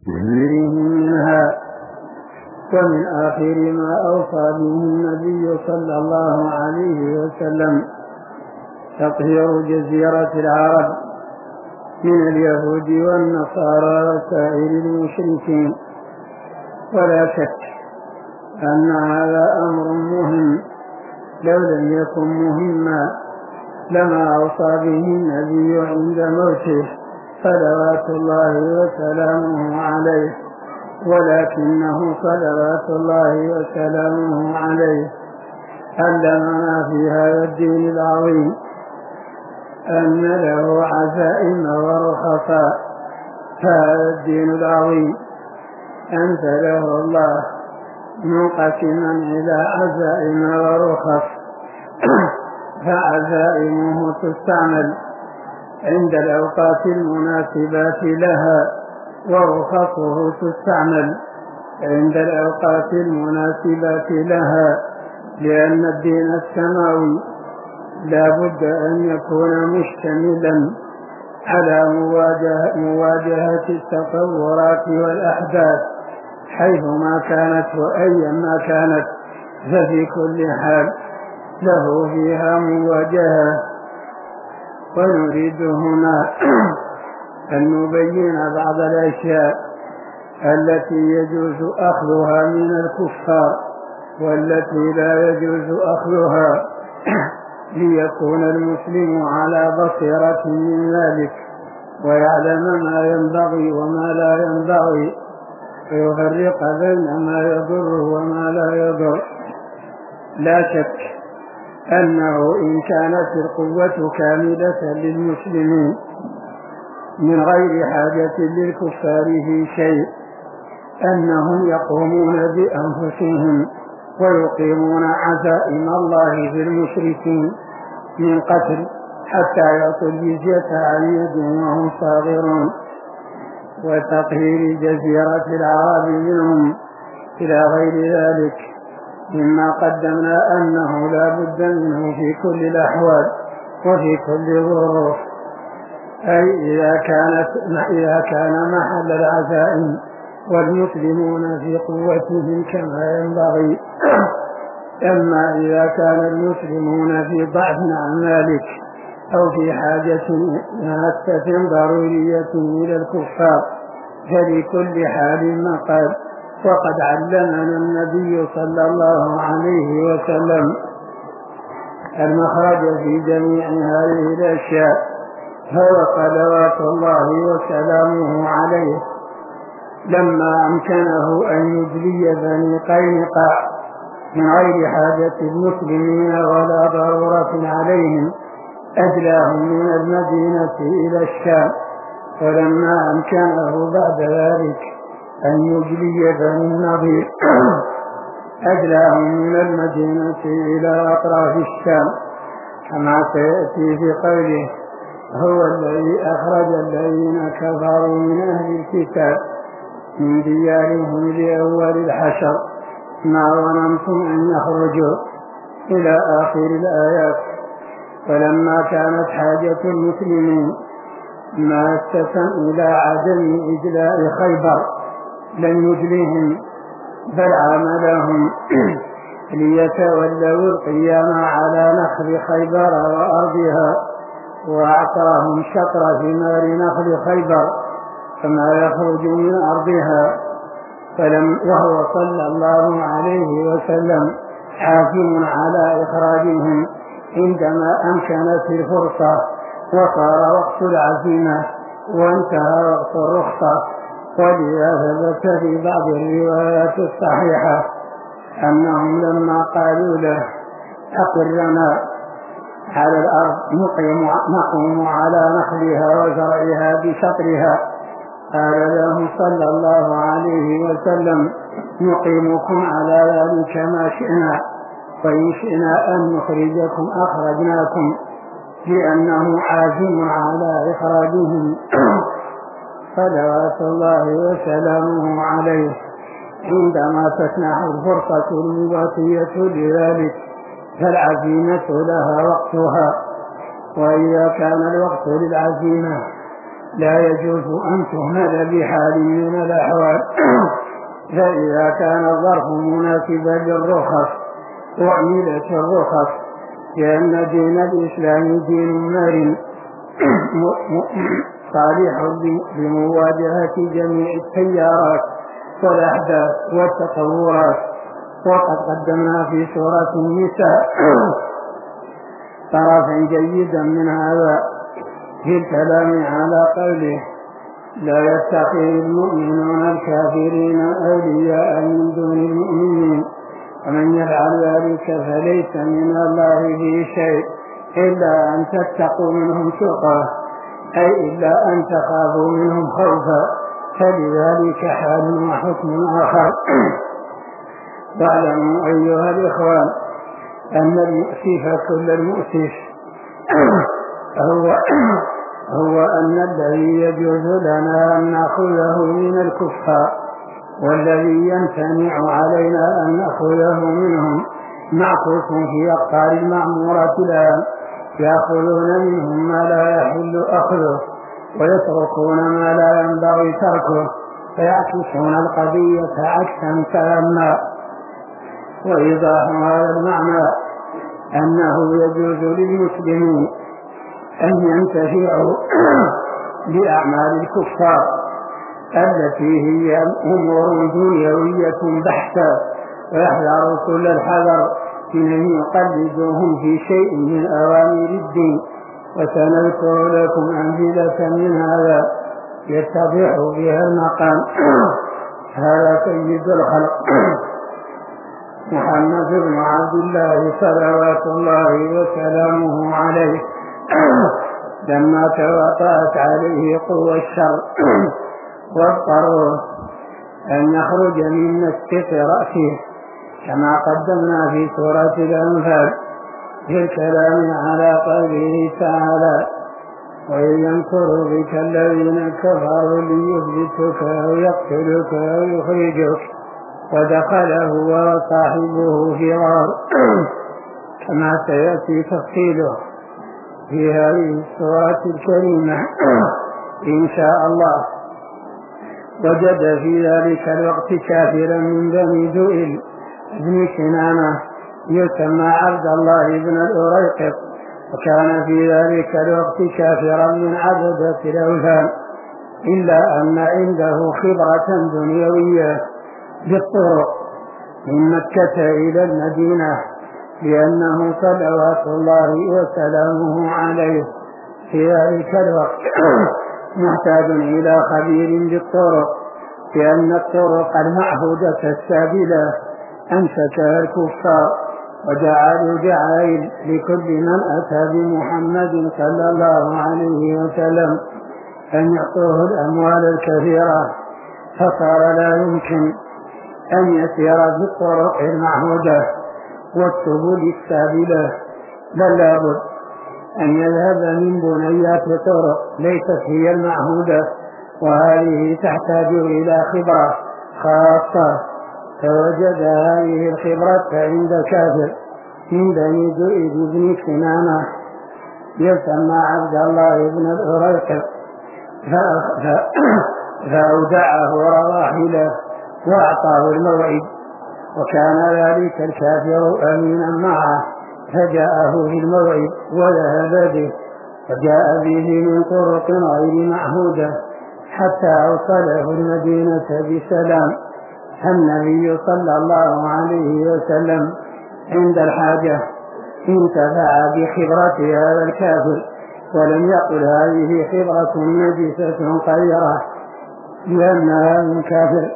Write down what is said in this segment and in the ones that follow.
منها. ومن آخر ما أوصى به النبي صلى الله عليه وسلم تطهير جزيرة العرب من اليهود والنصارى وسائر المشركين. ولا شك أن هذا أمر مهم، لو لم يكن مهما لما أوصى به النبي عند موته صلوات الله وسلامه عليه، ولكنه صلوات الله وسلامه عليه علمنا في هذا الدين العظيم أن له عزائم ورخصاء. هذا الدين العظيم أنزله الله منقسما إلى عزائم ورخص، فعزائمه تستعمل عند الأوقات المناسبات لها، ورخصه تستعمل عند الأوقات المناسبات لها، لأن الدين السماوي لا بد أن يكون مشتملا على مواجهة التطورات والأحداث حيثما كانت وأيما كانت، ففي كل حال له فيها مواجهة. ونريد هنا أن نبين بعض الأشياء التي يجوز أخذها من الكفار والتي لا يجوز أخذها، ليكون المسلم على بصيرة من ذلك ويعلم ما ينبغي وما لا ينبغي، ويفرق بين ما يضر وما لا يضر. لا شك أنه إن كانت القوة كاملة للمسلمين من غير حاجة للكفار في شيء، أنهم يقومون بأنفسهم ويقيمون عزائم الله في المشركين من قتل حتى يعطوا الجزية عن يد وهم صاغرون، وتطهير جزيرة العرب منهم إلى غير ذلك مما قدمنا أنه لا بد منه في كل الأحوال وفي كل الظروف. أي إذا كان محل العزائم والمسلمون في قوتهم كما ينبغي. أما إذا كان المسلمون في ضعف عن ذلك أو في حاجة ماسة ضرورية إلى الكفار، فلكل حال مقال. وقد علمنا النبي صلى الله عليه وسلم المخرج في جميع هذه الأشياء، هو صلوات الله وسلامه عليه لما أمكنه أن يجلي بني قينقاع من غير حاجة المسلمين ولا ضرورة عليهم، أجلاهم من المدينة إلى الشام. ولما أمكنه بعد ذلك أن يجلي بني النضير أجلاهم من المدينة إلى أطراف الشام، كما سيأتي في قوله: هو الذي أخرج الذين كفروا من أهل الكتاب من ديارهم لأول الحشر ما ظننتم أن يخرجوا إلى آخر الآيات. ولما كانت حاجة المسلمين ماسة إلى عدم إجلاء خيبر لم يجلهم، بل عاملهم ليتولوا القيام على نخل خيبر وأرضها، وأعطاهم شطر ثمار نخل خيبر كما يخرج من أرضها. وهو صلى الله عليه وسلم حاكم على إخراجهم عندما أمكنت الفرصة وصار وقت العزيمة وانتهى وقت الرخصة. ولذا ثبت في بعض الروايات الصحيحة أنهم لما قالوا له: أقرنا على الأرض نقوم على نخلها وزرعها بشطرها، قال لهم صلى الله عليه وسلم: نقيمكم على ذلك ما شئنا، وإن شئنا أن نخرجكم أخرجناكم، لأنه عازم على إخراجهم صلوات الله وسلامه عليه عندما تسنح الفرصة المباتية لذلك، فالعزيمة لها وقتها. وإذا كان الوقت للعزيمة لا يجوز أن تهمل بحال من الأحوال. فإذا كان الظرف مناسبا للرخص أعملت الرخص، لأن دين الإسلام دين مرن صالح بمواجهة جميع التيارات والأحداث والتطورات. وقد قدمنا في سورة النساء طرفا جيدا من هذا في الكلام على قوله: لا يتخذ المؤمنون الكافرين أولياء من دون المؤمنين ومن يفعل ذلك فليس من الله في شيء إلا أن تتقوا منهم تقى، أي إلا أن تخافوا منهم خوفا، فلذلك حال وحكم آخر. واعلموا أيها الإخوان أن المؤسف كل المؤسف هو أن الذي يجوز لنا أن نأخذه من الكفار والذي يمتنع علينا أن نأخذه منهم معكوس في أقطار المعمورة الآن، يأخذون منهم ما لا يحل أخذه ويتركون ما لا ينبغي تركه، فيعكسون القضية عكسا تاما. وإيضاح هذا المعنى أنه يجوز للمسلمين أن ينتفعوا بأعمال الكفار التي هي أمور دنيوية بحتة، ويحذروا كل الحذر من أن يقلدوهم في شيء من أوامر الدين. وسنذكر لكم أمثلة من هذا يتضح بها المقام. هذا سيد الخلق محمد بن عبد الله صلوات الله وسلامه عليه لما تواطأت عليه قوى الشر واضطروه أن يخرج من مسكة رأسه، كما قدمنا في سورة الأنفال في الكلام على قوله تعالى: وإن يمكروا بك الذين كفروا ليثبتوك أو يقتلوك أو يخرجوك، ودخله وصاحبه في غار كما سيأتي تفصيله في هذه السورة الكريمة إن شاء الله. وجد في ذلك الوقت كافرا من بني ذؤيل بن كنانة يسمى عبد الله بن الأريقط، وكان في ذلك الوقت كافرا من عبدة الأوثان، إلا أن عنده خبرة دنيوية بالطرق من مكة إلى المدينة، لأنه صلوات الله وسلامه عليه في ذلك الوقت محتاج إلى خبير بالطرق، لأن الطرق المعهودة السابلة أمسكها الكفار، وجعلوا جعائل لكل من أتى بمحمد صلى الله عليه وسلم أن يعطوه الأموال الكثيرة، فصار لا يمكن أن يسير بالطرق المعهودة والسبل السابلة، بل لابد أن يذهب من بنيات طرق ليست هي المعهودة، وهذه تحتاج إلى خبرة خاصة. فوجد هذه الخبرة عند كافر من بني ذؤيل بن كنانة يسمى عبد الله بن الأريقط، فأودعه رواحله وأعطاه الموعد، وكان ذلك الكافر أمينا معه، فجاءه في الموعد وذهب به، وجاء به من طرق غير معهودة حتى أوصله المدينة بسلام. النبي صلى الله عليه وسلم عند الحاجة انتفع بخبرة هذا الكافر، ولم يقل هذه خبرة نجسة قذرة لأنها من كافر،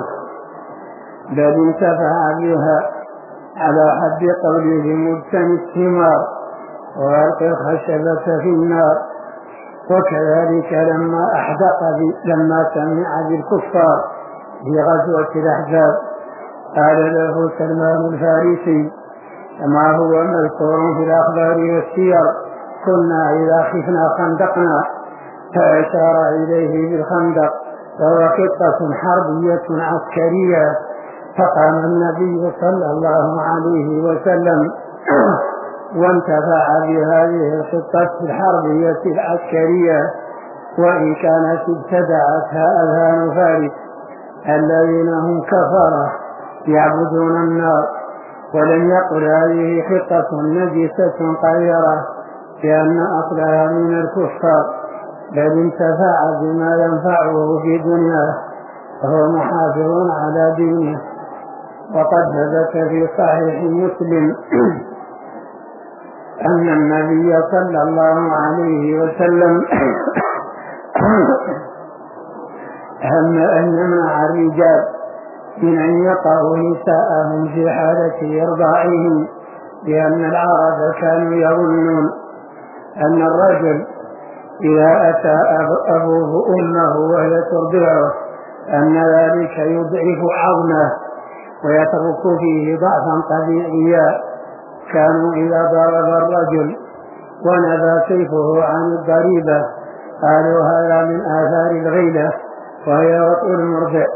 بل انتفع بها على حد قوله: مجتني الثمار وألق الخشبة في النار. وكذلك لما سمع بالكفار في غزوة الأحزاب قال له سلمان الفارسي كما هو مذكور في الأخبار والسير: كنا إذا خفنا خندقنا، فأشار إليه بالخندق، وهو خطة حربية عسكرية. فقام النبي صلى الله عليه وسلم وانتفع بهذه الخطة الحربية العسكرية وإن كانت ابتدعتها أذهان فارس الذين هم كفرة يعبدون النار. ولم يقل هذه خطة نجسة قذرة لأن أصلها من الكفار، بل انتفع بما ينفعه في دنياه وهو محافظ على دينه. وقد ثبت في صحيح مسلم أن النبي صلى الله عليه وسلم هم أن يمنع الرجال من أن يقعوا نساءهم في حالة إرضاعهم، لأن العرب كانوا يظنون أن الرجل إذا أتى أبوه أمه وهي ترضعه أن ذلك يضعف عظمه ويترك فيه ضعفا طبيعيا. كانوا إذا ضرب الرجل ونبى سيفه عن الضريبة قالوا هذا من آثار الغيلة وهي وطء المرضع.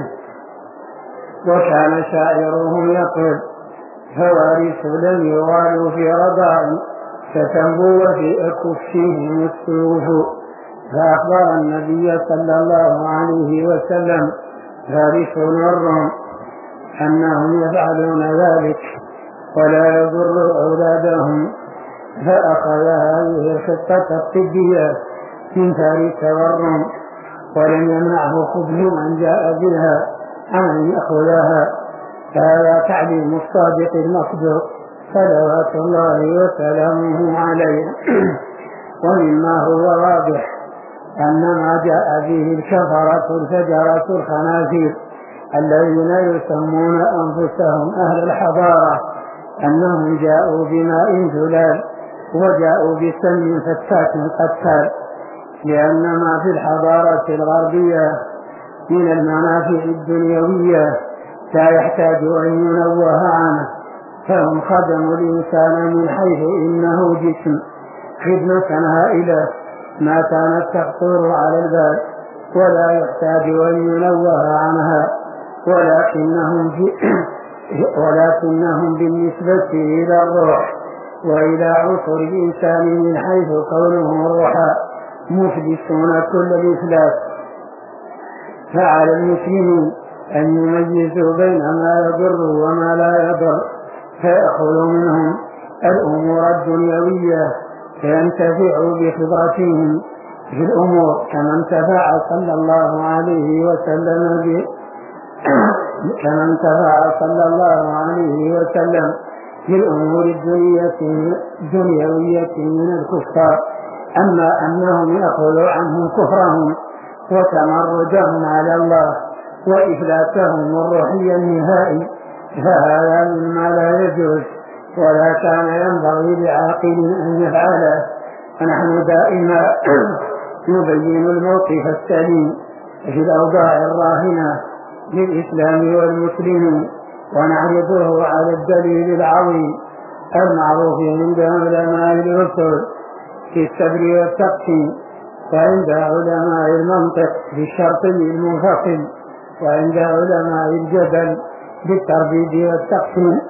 وكان شاعرهم يقول: فوارث لم يغالوا في رضاع فتنبو في أكفهم السيوف. فأخبر النبي صلى الله عليه وسلم فارس والروم أنهم يفعلون ذلك ولا يضر أولادهم، فأخذ هذه الخطة الطبية من فارس والروم، ولم يمنعه قبل من جاء بها أن يأخذها. فهذا تعليم الصادق المصدوق صلوات الله وسلامه عليه. ومما هو واضح أن ما جاء به الكفرة الفجرة الخنازير الذين يسمون أنفسهم أهل الحضارة أنهم جاءوا بماء زلال وجاءوا بسم فتاك قتال، لأن ما في الحضارة الغربية من المنافع الدنيوية لا يحتاج أن ينوه عنه، فهم خدموا الإنسان من حيث إنه جسم خدمة هائلة ما كانت تخطر على البال ولا يحتاج أن ينوه عنها، ولكنهم بالنسبة إلى الروح وإلى عنصر الإنسان من حيث كونه روحا مفلسون كل الإفلاس. فعلى المسلمين أن يميزوا بين ما يضر وما لا يضر، فيأخذوا منهم الأمور الدنيوية فينتفعوا بخبرتهم في الأمور كما انتفع صلى الله عليه وسلم في الأمور الدنيوية من الكفار. أما أنهم يأخذوا عنهم كفرهم وتمردهم على الله وإفلاتهم الروحي النهائي فهذا مما لا يجوز ولا كان ينبغي لعاقل أن يفعله. فنحن دائما نبين الموقف السليم في الأوضاع الراهنة للإسلام والمسلمين ونعرضه على الدليل العظيم المعروف عند علماء الأصول في الصبر والتقسيم، وعند علماء المنطق بالشرط المنفصل، وعند علماء الجدل بالترديد والتقسيم.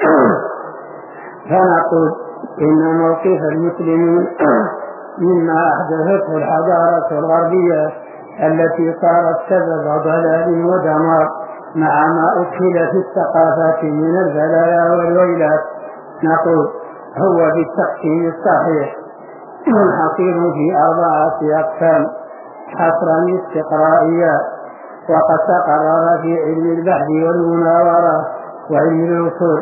فنقول إن موقف المسلمين مما أحدثته الحضارة الغربية التي صارت سبب ضلال ودمار مع ما أدخل في الثقافات من البلايا والويلات، نقول هو بالتقسيم الصحيح منحصر في 4 أقسام حصرا استقرائيا. وقد تقرر في علم البحث والمناورة وعلم الأصول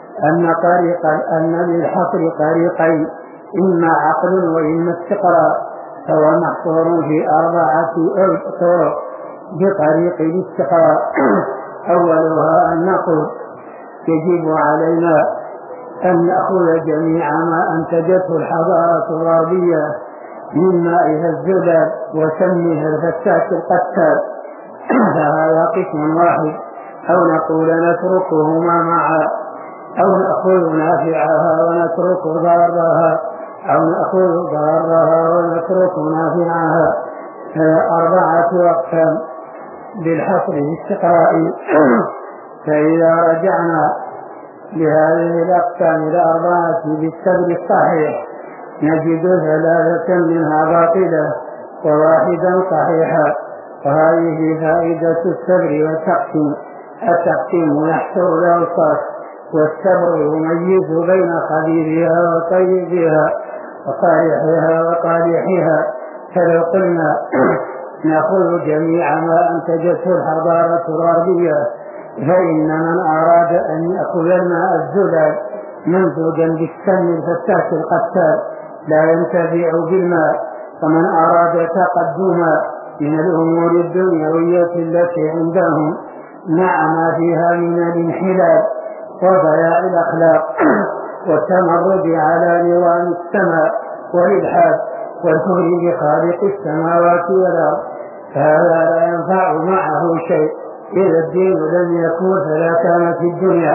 أن للحصر طريقين، إما عقل وإما استقراء، فهو محصور في 4 طرق بطريق الاستقراء. أولها أن نقول يجب علينا أن نأخذ جميع ما أنتجته الحضارة الغربية من مائها الزلال وسمها الفتاك القتال، فهذا قسم واحد. أو نقول نتركهما معا، أو نأخذ نافعها ونترك ضارها، أو نأخذ ضارها ونترك نافعها. 4 أقسام بالحصر الاستقرائي. فإذا رجعنا لهذه الأقسام 4 بالسبب الصحيح نجد 3 منها باطلة وواحدا صحيحا. وهذه فائدة الصبر والتقسيم. التقسيم يحصر الأوصاف، والصبر يميز بين خبيثها وطيبها وصالحها وقادحها. فلو قلنا نأخذ جميع ما أنتجته الحضارة الغربية، فإن من أراد أن يأخذ الماء الزلال ممزوجا بالسم الفتاك القتال لا ينتفع بالماء. ومن أراد تقدما من الأمور الدنيوية التي عندهم مع ما فيها من الانحلال وضياع الأخلاق والتمرد على نظام السماء والإلحاد والكفر بخالق السماوات والأرض، فهذا لا ينفع معه شيء. إذا الدين لم يكون فلا كان في الدنيا.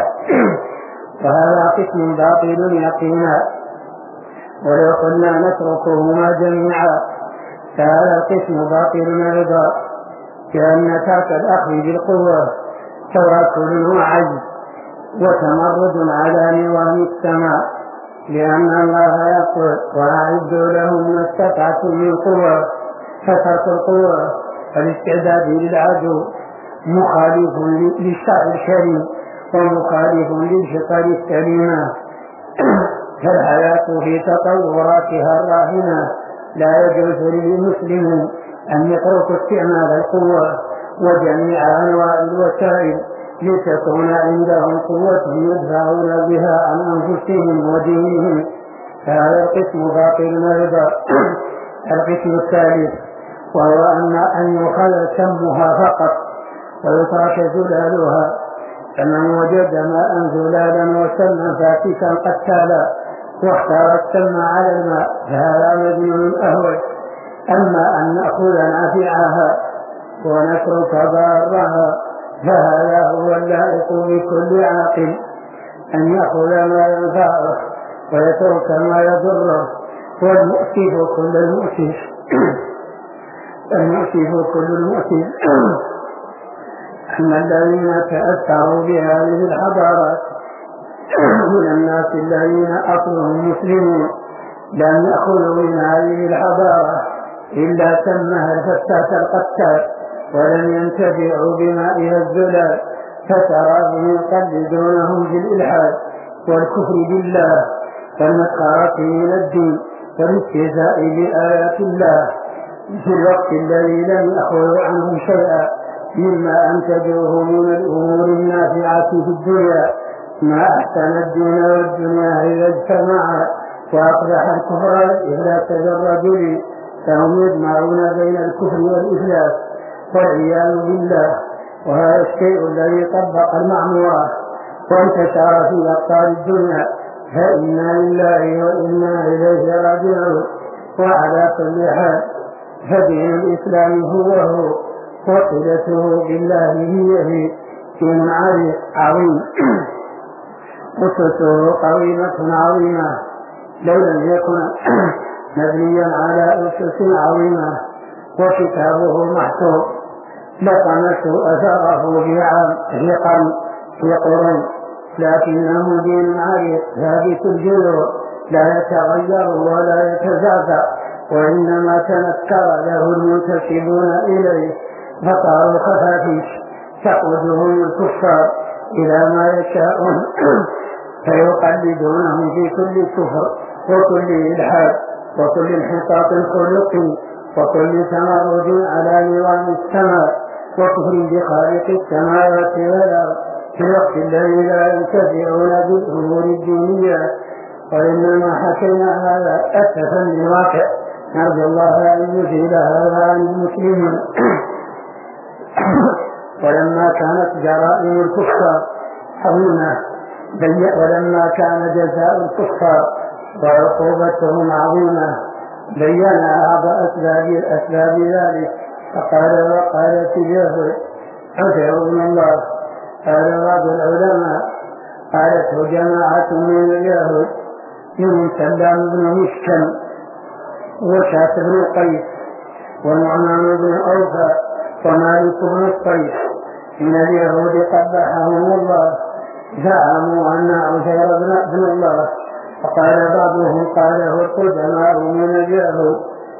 وهذا قسم باطل يقينا. ولو قلنا نتركهما جميعا فهذا القسم باطل أيضا، لأن ترك الأخذ بالقوة توكل وعجز وتمرد على نظام السماء، لأن الله يقول وأعدوا لهم ما استطعتم من قوة. فترك القوة والاستعداد للعدو مخالف للشرع الكريم ومخالف للفطر السليمة. فالحياة في تطوراتها الراهنة لا يجوز للمسلمين أن يتركوا استعمال القوة وجميع أنواع الوسائل لتكون عندهم قوة يدفعون بها عن أنفسهم ودينهم. فهذا القسم باطل أيضا. القسم الثالث وهو أن يخل سمها فقط ويترك زلالها. فمن وجد ماء زلالا وسما فاتكا قتالا واختار السم على الماء فهذا مجنون أهوج. أما أن نأخذ نافعها ونترك ضارها فهذا هو اللائق بكل عاقل، أن يأخذ ما ينفعه ويترك ما يضره. والمؤسف كل المؤسف أما الذين تأثروا بهذه الحضارات من الناس الذين أصلهم مسلمون لم يأخذوا من هذه الحضارة إلا سمها الفتاة القتال ولم ينتفعوا بمائها الزلال، فتراهم يقلدونهم في الإلحاد والكفر بالله والمسخرة من الدين والاستهزاء بآيات الله في الوقت الذي لم يأخذوا عنهم شيئا مما أنتجوه من الأمور النافعة في الدنيا. ما أحسن الدين والدنيا إذا اجتمعا وأقبح الكفر والإفلاس بالرجل، فهم يجمعون بين الكفر والإفلاس والعياذ بالله. وهذا الشيء الذي طبق المعمورات وانتشر في أقطار الدنيا، فإنا لله وإنا إليه راجعون. وعلى كل حال فدين الإسلام هو وصلته بالله هي دين عظيم أسسه قويمة عظيمة. لو لم يكن مبنيا على أسس عظيمة وكتابه محفوظ لطمسوا أثره في قرون، لكنه دين عريق ثابت الجذور لا يتغير ولا يتزعزع، وإنما تنكر له المنتسبون إليه فصاروا خفافيش تقودهم الكفار إلى ما يشاءون فيقلدونهم في كل كفر وكل إلحاد وكل انحطاط خلقي وكل تمرد على نظام السماء وكفر بخالق السماوات والأرض في الوقت الذي لا ينتفعون بالأمور الدينية. وإنما حكينا هذا أسفا للواقع، نرجو الله أن يزيل هذا عن المسلمين. ولما كانت جرائم الكفار عظيمة ولما كان جزاء الكفار وعقوبتهم عظيمة بينا بعض أسباب ذلك. فقال وقالت اليهود عزير بن الله. قال بعض العلماء قالته جماعة من اليهود من سلام بن مشكم وشاة بن قيس ونعمان بن أوفى ومالك بن الصيف من اليهود قبحهم الله، زعموا أن عزير بن الله. فقال بعضهم قاله القدماء من اليهود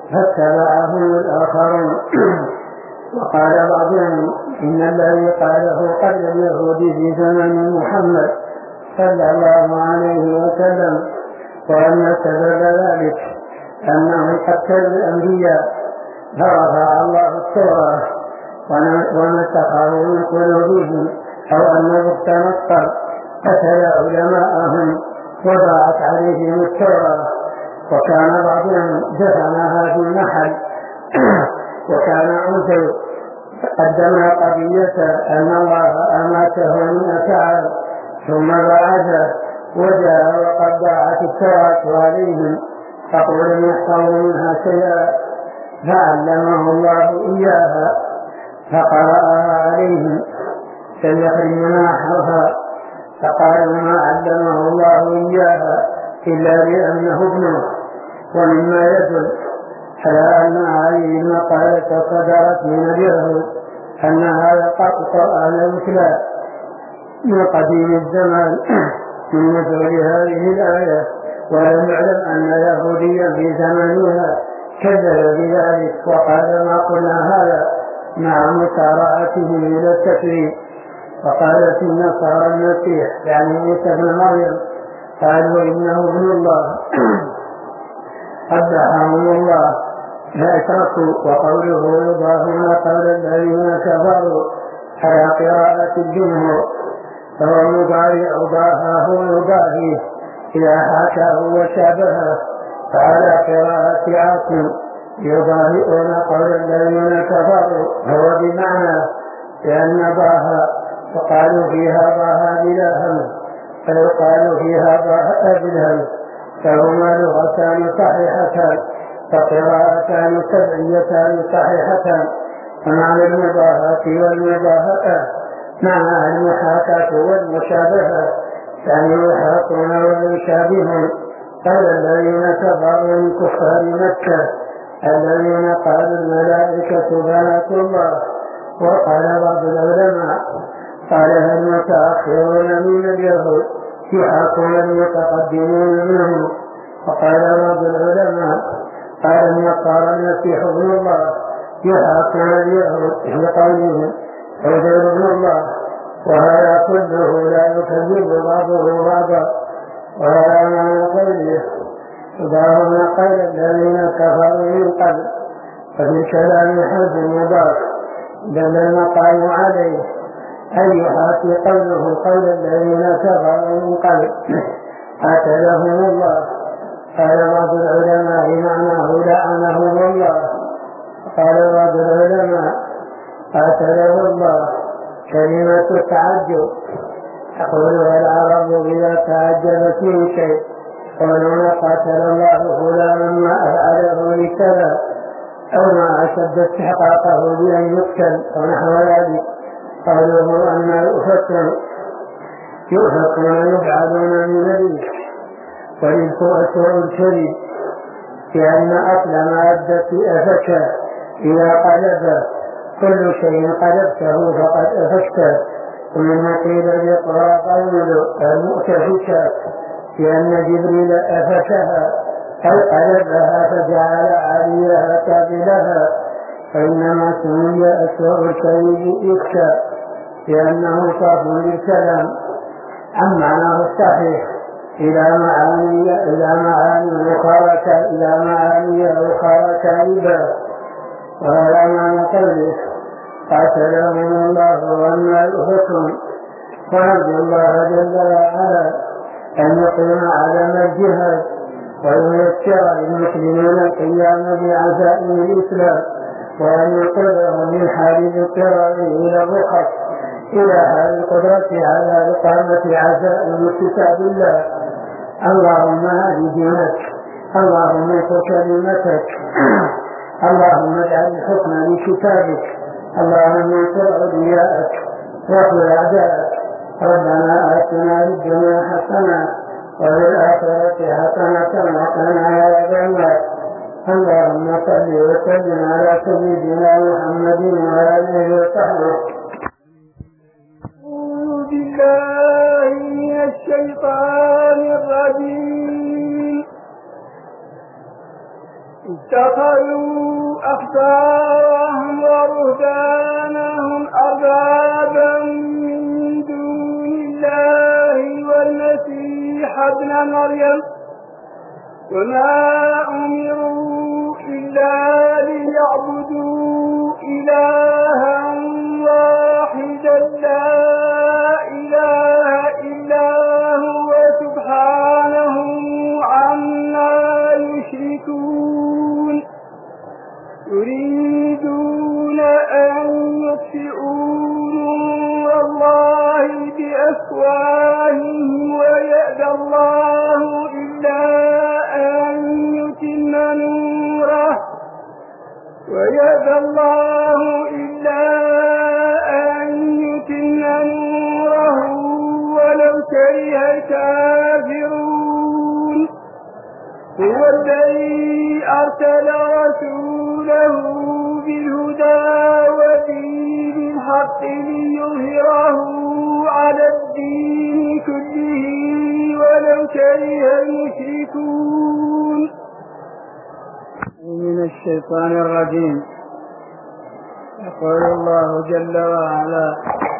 فاتبعهم الآخرون. وقال بعضهم إن الذي قاله قبل اليهود في زمن محمد صلى الله عليه وسلم وأن سبب ذلك أنهم قتلوا الأنبياء فرفع الله التوراة ونسخه من قلوبهم، أو أنه تنصر قتل علماءهم وضاعت عليهم التوراة. وكان بعضهم دفنها في النحل. وكان عزير قدم قضية أن الله أماته 100 عام ثم بعثه وجاء وقد ضاعت التوراة عليهم فقل لم يحفظوا منها شيئا، فعلمه الله إياها فقرأها عليهم فليخرجنا حرفا، فقالوا ما علمه الله إياها إلا لأنه ابنه. ومما يدل على أن هذه المقالة صدرت من اليهود أن هذا القرآن يتلى من قديم الزمان من نزول هذه الآية، ولم يعلم أن يهوديا في زمانها كذب بذلك وقال ما قلنا هذا مع مسارعته إلى التكذيب. وقالت النصارى المسيح يعني عيسى بن مريم قالوا إنه ابن الله قبحهم الله فأشركوا. وقوله يضاهون قول الذين كفروا على قراءة الجمهور فهو مضارع ضاهاه ويضاهيه إذا حكاه وشابهه، فعلى قراءة عاصم يضاهئون قول الذين كفروا هو بمعنى لأن ضاها وقالوا فيها ضاها بلا همز فيقال فيها ضاها بالهمز، فهما لغتان صحيحتان فقراءتان سبعيتان صحيحتان. فمعنى المضاهاة والمضاهاة معنى المحاكاة والمشابهة يعني يحاكون ويشابهون قال الذين كفروا من كفار مكة الذين قالوا الملائكة بنات الله. وقال بعض العلماء قالها المتأخرون من اليهود يحاكون المتقدمين منهم. وقال بعض العلماء قال النصارى المسيح ابن الله يحاكون اليهود بقولهم عزير ابن الله، وهذا كله لا يكذب بعضه بعضا. وهذا معنى قوله يضاهون قول الذين كفروا من قبل، ففي كلام حرف مضاف دل المقام عليه أن يحاكي قوله قول الذين كفروا من قبل قاتلهم الله. قال بعض العلماء معناه لعنهم الله. قال بعض العلماء قاتله الله كلمة التعجب تقولها العرب إذا تعجبت من شيء قالوا قاتل الله فلانا ما أفعله لكذا أو ما أشد استحقاقه بأن يقتل أو نحو ذلك. قالوا أن يؤفكون يفعلون من ذلك ورزق أسوأ الكذب لأن أصل ما أدت أفك إذا قلب كل شيء قلبته فقد أفكته. ومن قيل يقرأ قول المؤتفكة لأن جبريل أفكها أو قلبها فجعل عليها كابلها، فإنما سمي أسوأ الكذب يكشى لأنه صرف للكلام عن معناه الصحيح إلى معاني أخرى كاذبة. وهذا معنى قوله قاتلهم الله وأنى يؤفكون. ونرجو الله جل وعلا أن يقيم علم الجهاد وييسر للمسلمين القيام بعزائم الإسلام وأن يقرهم من حال الاضطرار إلى الرخص إلى حال القدرة على إقامة عزائم كتاب الله. اللهم هد دينك، اللهم انصر كلمتك، اللهم اجعل الحكم لكتابك، اللهم انصر أولياءك واخذ أعداءك. ربنا آتنا في الدنيا حسنة وفي الآخرة حسنة وقنا عذاب النار. اللهم صل وسلم على سيدنا محمد وآله وصحبه. أعوذ بالله من الشيطان الرجيم. اتخذوا أحبارهم ورهبانهم أربابا من دون الله والمسيح ابن مريم وما أمروا إلا ليعبدوا إلها واحدا لا إله إلا هو سبحانه عما يشركون يريدون أن يطفئوا نور الله بأفواههم ويأبى الله إلا أن يتم نوره ولو كره الكافرون هو الذي أرسل رسوله بالهدى ودين الحق ليظهره على الدين كله ولو كره المشركون. من الشيطان الرجيم. يقول الله جل وعلا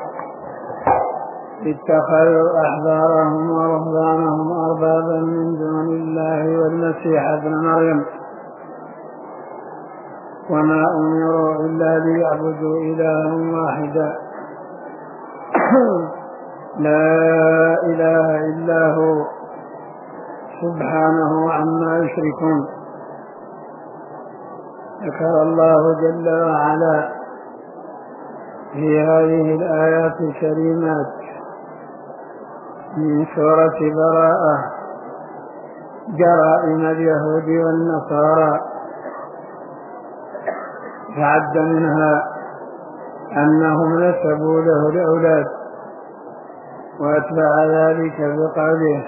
اتخذوا أحبارهم ورهبانهم أربابا من دون الله والمسيح ابن مريم وما أمروا إلا ليعبدوا إلها واحدا لا إله إلا هو سبحانه عما يشركون. ذكر الله جل وعلا في هذه الآيات الكريمات من سورة براءة جرائم اليهود والنصارى، فعد منها أنهم نسبوا له الأولاد، وأتبع ذلك بقوله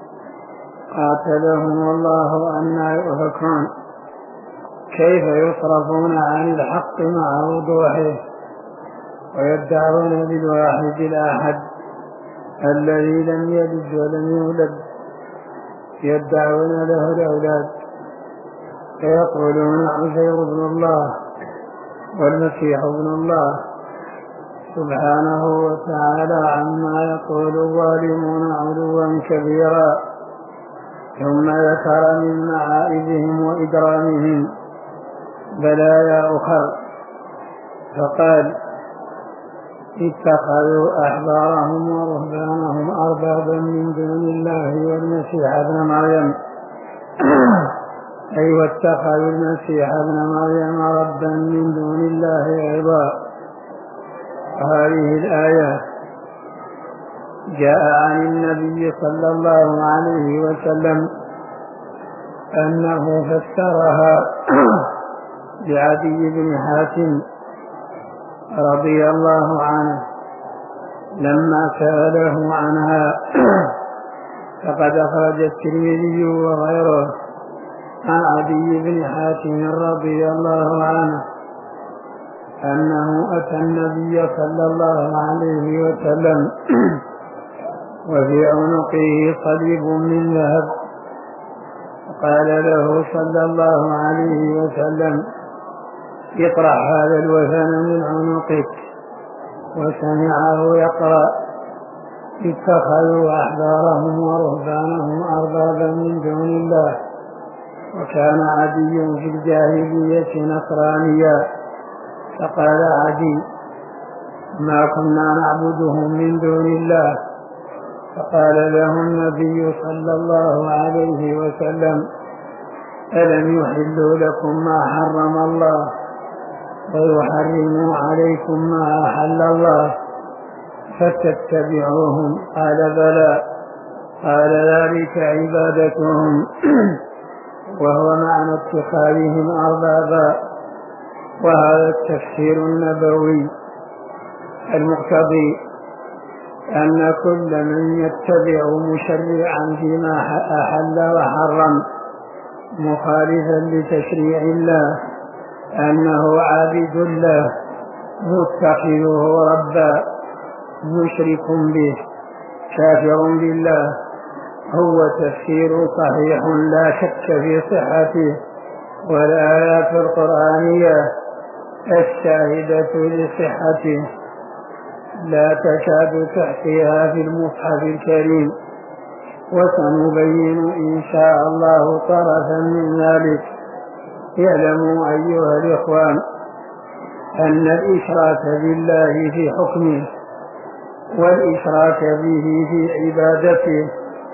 قاتلهم الله أنى يؤفكون، كيف يصرفون عن الحق مع وضوحه ويدعون بالواحد الأحد الذي لم يلد ولم يولد، يدعون له الأولاد فيقولون عزير ابن الله والمسيح ابن الله سبحانه وتعالى عما يقول الظالمون علوا كبيرا. ثم ذكر من معائبهم وإجرامهم بلايا أخر فقال اتخذوا أحبارهم ورهبانهم أربابا من دون الله والمسيح ابن مريم أي واتخذوا المسيح ابن مريم ربا من دون الله أيضا. هذه الآية جاء عن النبي صلى الله عليه وسلم أنه فسرها لعدي بن حاتم رضي الله عنه لما سأله عنها، فقد أخرج الترمذي وغيره عن عدي بن حاتم رضي الله عنه أنه أتى النبي صلى الله عليه وسلم وفي عنقه صليب من ذهب، قال له صلى الله عليه وسلم اطرح هذا الوثن من عنقك، وسمعه يقرأ اتخذوا أحبارهم ورهبانهم أربابا من دون الله. وكان عدي في الجاهلية نصرانيا، فقال عدي ما كنا نعبدهم من دون الله، فقال له النبي صلى الله عليه وسلم ألم يحلوا لكم ما حرم الله ويحرموا عليكم ما أحل الله فتتبعوهم؟ قال بلى. قال ذلك عبادتهم وهو معنى اتخاذهم أربابا. وهذا التفسير النبوي المقتضي أن كل من يتبع مشرعا فيما أحل وحرم مخالفا لتشريع الله أنه عابد له متخذه ربا مشرك به كافر بالله، هو تفسير صحيح لا شك في صحته والآيات القرآنية الشاهدة لصحته لا تكاد تحصيها في المصحف الكريم، وسنبين إن شاء الله طرفا من ذلك. يعلموا أيها الإخوان أن الإشراك بالله في حكمه والإشراك به في عبادته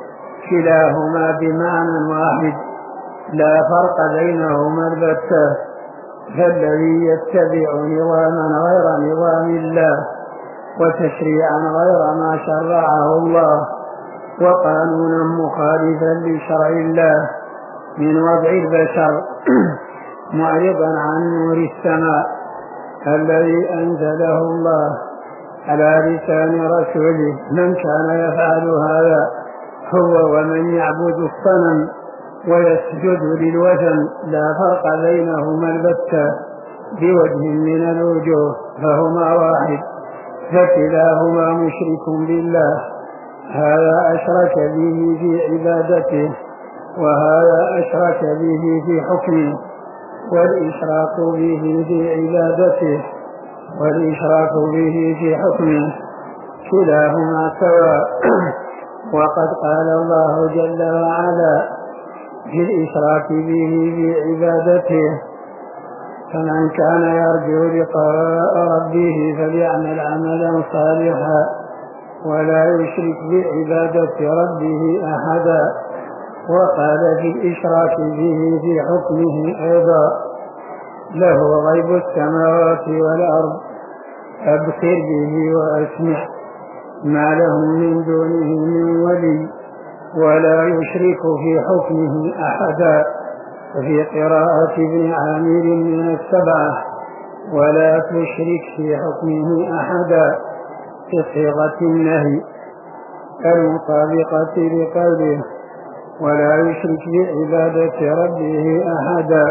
كلاهما بمعنى واحد لا فرق بينهما البتة، فالذي يتبع نظاما غير نظام الله وتشريعا غير ما شرعه الله وقانونا مخالفا لشرع الله من وضع البشر معرضا عن نور السماء الذي أنزله الله على لسان رسوله. من كان يفعل هذا هو ومن يعبد الصنم ويسجد للوثن لا فرق بينهما البتة بوجه من الوجوه، فهما واحد، فكلاهما مشرك بالله. هذا أشرك به في عبادته وهذا أشرك به في حكمه، والإشراك به في عبادته والإشراك به في حكمه كلاهما سواء. وقد قال الله جل وعلا في الإشراك به في عبادته: فمن كان يرجو لقاء ربه فليعمل عملا صالحا ولا يشرك بعبادة ربه أحدا. وقال في الإشراك به في حكمه أيضا: له غيب السماوات والأرض أبصر به وأسمع ما له من دونه من ولي ولا يشرك في حكمه أحدا. وفي قراءة ابن عامر من السبعة: ولا تشرك في حكمه أحدا، بصيغة النهي المطابقة لقوله: ولا يشرك بعبادة ربه أحدا.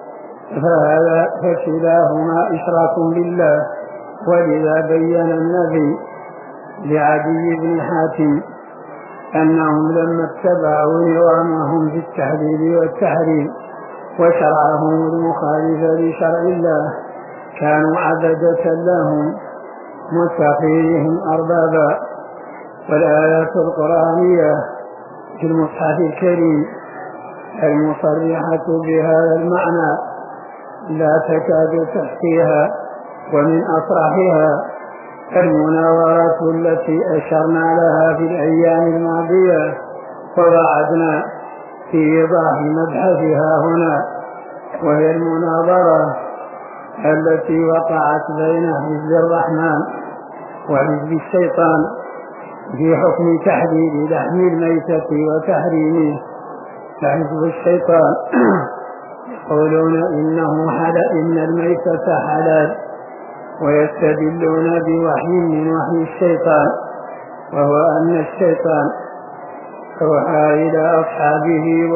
فكلاهما إشراك بالله. ولذا بين النبي لعدي بن حاتم أنهم لما اتبعوا نظامهم في التحليل والتحريم وشرعهم المخالف لشرع الله كانوا عبدة لهم متخذيهم أربابا. والآيات القرآنية في المصحف الكريم المصرحة بهذا المعنى لا تكاد تحصيها، ومن أصرحها المناظرة التي أشرنا لها في الأيام الماضية ووعدنا في إيضاح مبحثها هنا، وهي المناظرة التي وقعت بين حزب الرحمن وحزب الشيطان في حكم تحليل لحم الميتة وتحريمه. فحزب الشيطان يقولون إن الميتة حلال، ويستدلون بوحي من وحي الشيطان، وهو أن الشيطان أوحى إلى أصحابه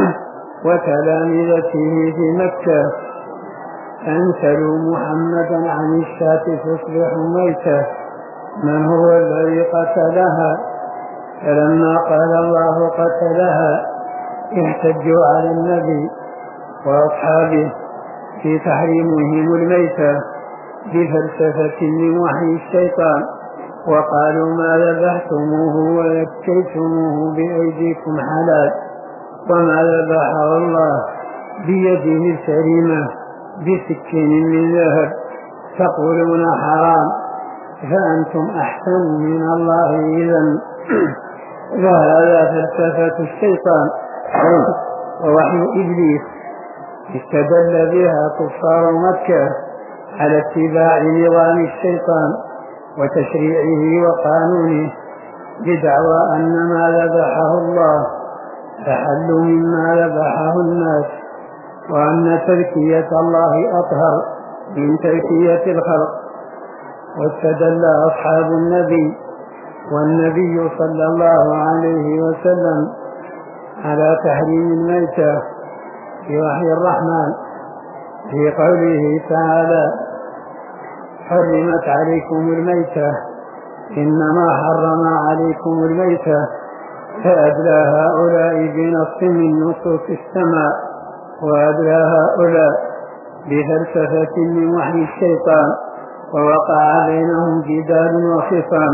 وتلامذته في مكة أن سلوا محمدا عن الشاة تصبح ميتة، من هو الذي قتلها؟ فلما قال الله قتلها احتجوا على النبي وأصحابه في تحريمهم الميتة بفلسفة من وحي الشيطان، وقالوا ما ذبحتموه ويكيتموه بأيديكم حلال، وما ذبحه الله بيده الكريمة بسكين من ذهب تقولون حرام، فأنتم أحسن من الله إذن. وهذا فلسفة الشيطان ووحي إبليس استدل بها كفار مكة على اتباع نظام الشيطان وتشريعه وقانونه بدعوى أن ما ذبحه الله أحل مما ذبحه الناس، وأن تزكية الله أطهر من تزكية الخلق. واستدل أصحاب النبي والنبي صلى الله عليه وسلم على تحريم الميتة في وحي الرحمن في قوله تعالى: حرمت عليكم الميتة إنما حرم عليكم الميتة، فأدلى هؤلاء بنص من نصوص السماء وأدلى هؤلاء بفلسفة من وحي الشيطان ووقع بينهم جدال وخصام،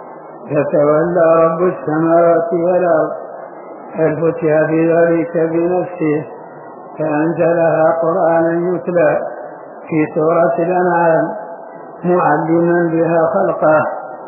فتولى رب السماوات والأرض الفتيا في ذلك بنفسه، فأنزلها قرآنا يتلى في سورة الأنعام معلما بها خلقه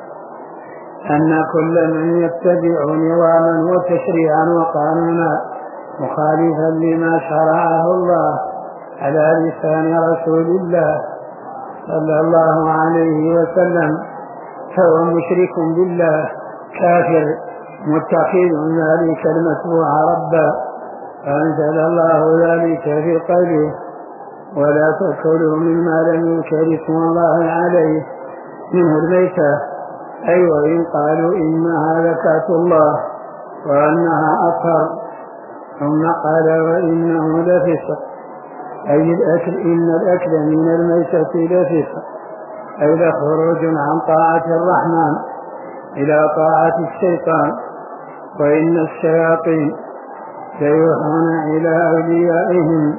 أن كل من يتبع نظاما وتشريعا وقانونا مخالفا لما شرعه الله على لسان رسول الله صلى الله عليه وسلم فهو مشرك بالله كافر متخذ ذلك المتبوع ربا. فأنزل الله ذلك في قوله ولا تأكلوا مما لم يذكر اسم الله عليه منه الميتة، أي وإن قالوا إنها زكاة الله وأنها أطهر، ثم قال وإنه لفسق، أي الأكل إن الأكل من الميتة لفسق، أي لخروج عن طاعة الرحمن إلى طاعة الشيطان. وإن الشياطين سيوحون إلى أوليائهم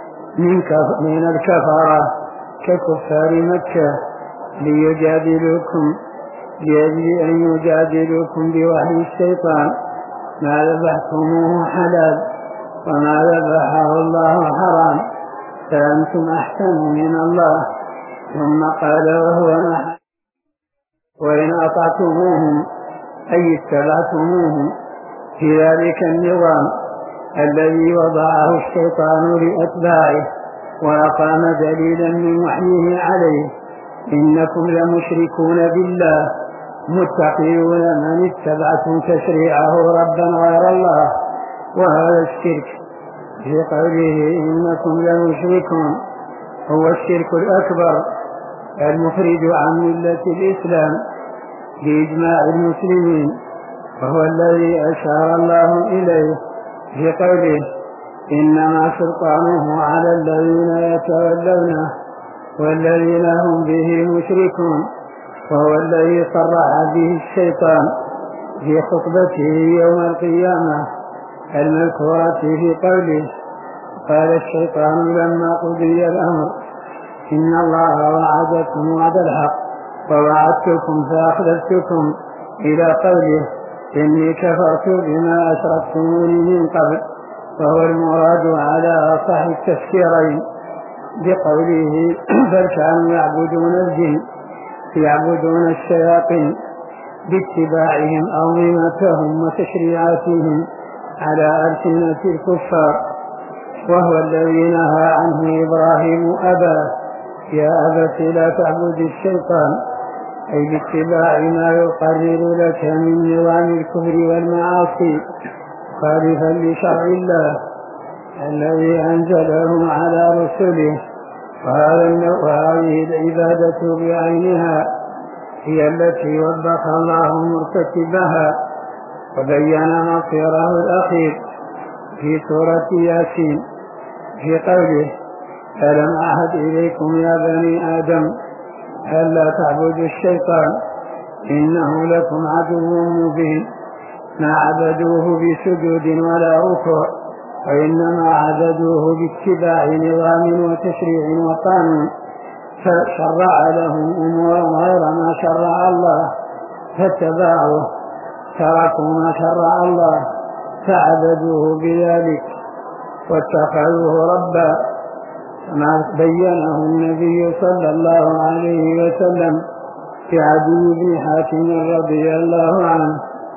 من الكفرة ككفار مكة ليجادلوكم لأجل أن يجادلوكم بوحي الشيطان ما ذبحتموه حلال وما ذبحه الله حرام فأنتم أحسن من الله. ثم قال وهو محل وإن أطعتموهم أي اتبعتموهم في ذلك النظام الذي وضعه الشيطان لأتباعه وأقام دليلا من وحيه عليه إنكم لمشركون بالله متقون من اتبعتم تشريعه ربا غير الله. وهذا الشرك في قوله إنكم لمشركون هو الشرك الأكبر المخرج عن ملة الإسلام بإجماع المسلمين، وهو الذي أشار الله إليه في قوله إنما سلطانه على الذين يتولونه والذين هم به مشركون، وهو الذي صرح به الشيطان في خطبته يوم القيامة المذكورة في قوله قال الشيطان لما قضي الأمر إن الله وعدكم وعد الحق ووعدتكم فأخلفتكم إلى قوله إني كفرت بما أشركتموني من قبل، وهو المراد على أصح التفسيرين بقوله بل كانوا يعبدون الجن يعبدون الشياطين باتباعهم أنظمتهم وتشريعاتهم على ألسنة الكفار، وهو الذي نهى عنه إبراهيم أباه يا أبت لا تعبد الشيطان، أي باتباع ما يقرر لك من نظام الكفر والمعاصي خالفا لشرع الله الذي أنزله على رسله. وهذه العبادة بعينها هي التي وبخ الله مرتكبها وبين مصيره الأخير في سورة ياسين في قوله ألم أعهد إليكم يا بني آدم ألا تعبدوا الشيطان إنه لكم عدو مبين. ما عبدوه بسجود ولا ركوع وإنما عبدوه باتباع نظام وتشريع وقانون، فشرع لهم أمورا غير ما شرع الله فاتبعوه، تركوا ما شرع الله فعبدوه بذلك واتخذوه ربا، كما بينه النبي صلى الله عليه وسلم في عدي بن حاتم رضي الله عنه.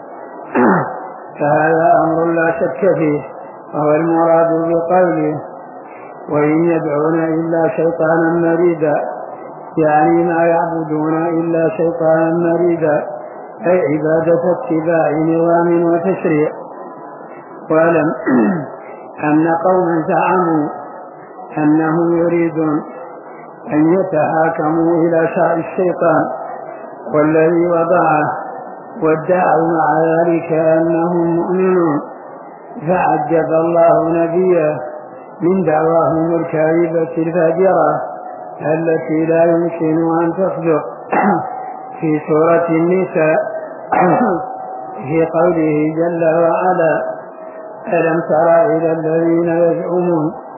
فهذا أمر لا شك فيه، وهو المراد بقوله وإن يدعون إلا شيطانا مريدا، يعني ما يعبدون إلا شيطانا مريدا، أي عبادة اتباع نظام وتشريع. واعلم أن قوما زعموا أنهم يريدون أن يتحاكموا إلى شرع الشيطان والذي وضعه وادعوا مع ذلك أنهم مؤمنون، فعجب الله نبيه من دعواهم الكاذبة الفاجرة التي لا يمكن أن تصدق في سورة النساء في قوله جل وعلا ألم تر إلى الذين يزعمون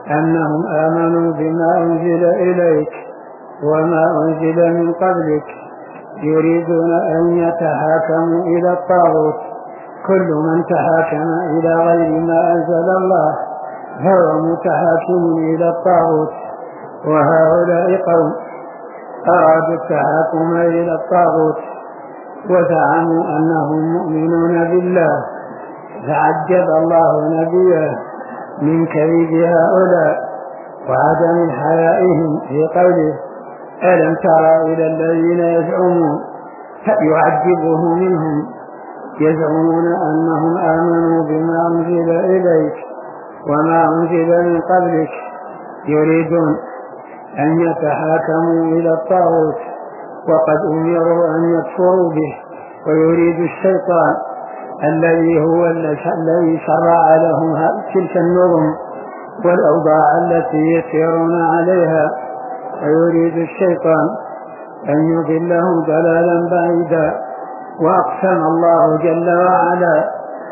أنهم آمنوا بما أنزل إليك وما أنزل من قبلك يريدون أن يتحاكموا إلى الطاغوت. كل من تحاكم إلى غير ما أنزل الله فهو متحاكم إلى الطاغوت. وهؤلاء قوم أرادوا التحاكم إلى الطاغوت وزعموا أنهم مؤمنون بالله، فعجب الله نبيه من كذب هؤلاء وعدم حيائهم في قوله: ألم تر إلى الذين يزعمون يعجبه منهم يزعمون أنهم آمنوا بما أنزل إليك وما أنزل من قبلك يريدون أن يتحاكموا إلى الطاغوت وقد أمروا أن يكفروا به. ويريد الشيطان الذي هو الذي شرع لهم تلك النظم والأوضاع التي يسيرون عليها، ويريد الشيطان أن يضلهم ضلالا بعيدا. وأقسم الله جل وعلا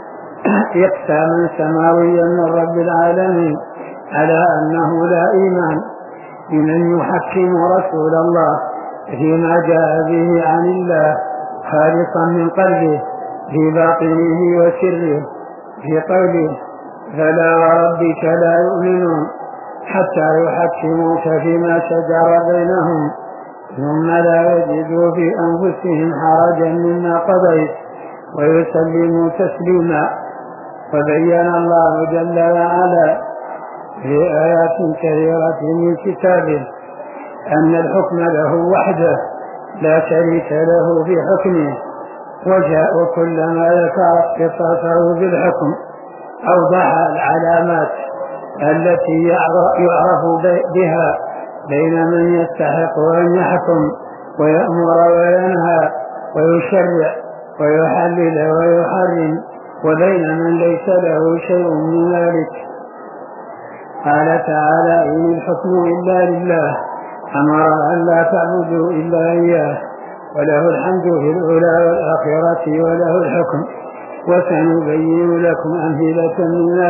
إقساما سماويا من رب العالمين على أنه لا إيمان بمن يحكم رسول الله فيما جاء به عن الله خالصا من قلبه في باطنه وسره، في قوله: فلا وربك لا يؤمنون حتى يحكموك فيما شجر بينهم ثم لا يجدوا في أنفسهم حرجا مما قضيت ويسلموا تسليما. وبين الله جل وعلا في آيات كثيرة من كتابه أن الحكم له وحده لا شريك له في حكمه، وجاء كلما ذكر اختصاصه بالحكم أوضح العلامات التي يعرف بها بين من يستحق أن يحكم ويأمر وينهى ويشرع ويحلل ويحرم وبين من ليس له شيء من ذلك. قال تعالى: إن الحكم إلا لله أمر أن لا تعبدوا إلا إياه وله الحمد في الأولى والآخرة وله الحكم وسنبين لكم أمثلة من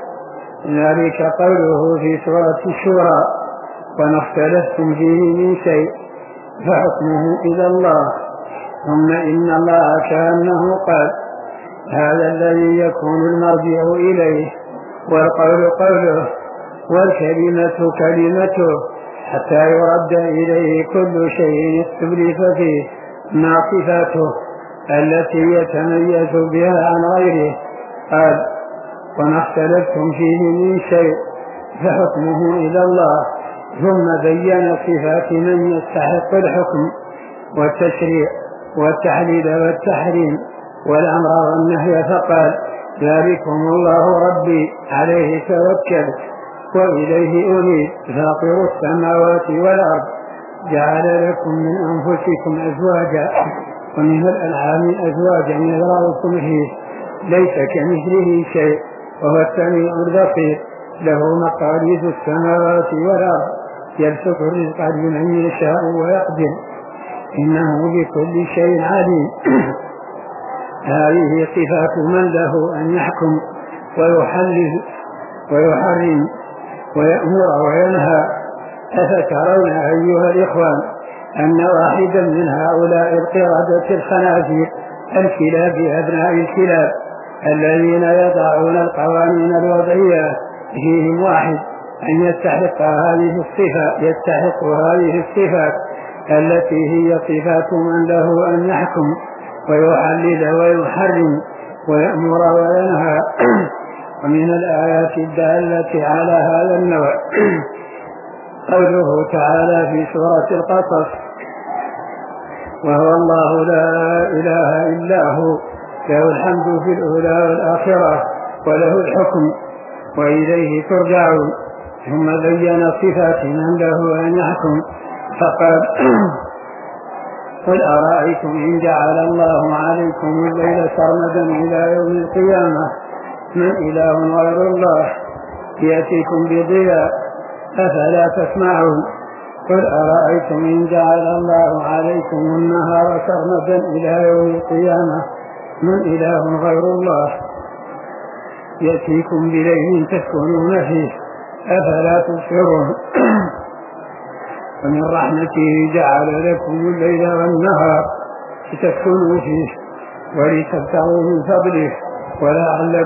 ذلك قوله في سورة الشورى: وما اختلفتم فيه من شيء فحكمه إلى الله. ثم إن الله كأنه قال: هذا الذي يكون المرجع إليه والقول قوله والكلمة كلمته حتى يرد إليه كل شيء استبلف فيه ما صفاته التي يتميز بها عن غيره. قال: وما اختلفتم فيه من شيء فحكمه إلى الله. ثم بين صفات من يستحق الحكم والتشريع والتحليل والتحريم والأمر والنهي، فقال: ذلكم الله ربي عليه توكلت وإليه أنيب فاطر السماوات والأرض جعل لكم من أنفسكم أزواجا ومن الأنعام أزواجا يذرأكم فيه ليس كمثله شيء وهو السميع البصير له مقاليد السماوات والأرض يبسط الرزق لمن يشاء ويقدر إنه بكل شيء عليم. هذه صفات من له أن يحكم ويحلل ويحرم ويأمر وينهى. أفترون أيها الإخوان أن واحدا من هؤلاء القردة الخنازير الكلاب أبناء الكلاب الذين يضعون القوانين الوضعية فيهم واحد أن يستحق هذه الصفات التي هي صفات من له أن يحكم ويحلل ويحرم ويأمر وينهى. ومن الآيات الدالة على هذا النوع قوله تعالى في سورة القصص: وهو الله لا إله إلا هو له الحمد في الأولى والآخرة وله الحكم وإليه ترجعون. ثم بين صفات من له أن يحكم فقال: قل أرأيتم إن جعل الله عليكم الليل سرمدا إلى يوم القيامة من إله غير الله يأتيكم بضياء أفلا تسمعون. قل أرأيتم إن جعل الله عليكم النهار سرمدا إلى يوم القيامة من إله غير الله يأتيكم بليل تسكنون فيه أفلا تبصرون ومن رحمته جعل لكم الليل والنهار لتسكنوا فيه ولتبتغوا من فضله ولعلكم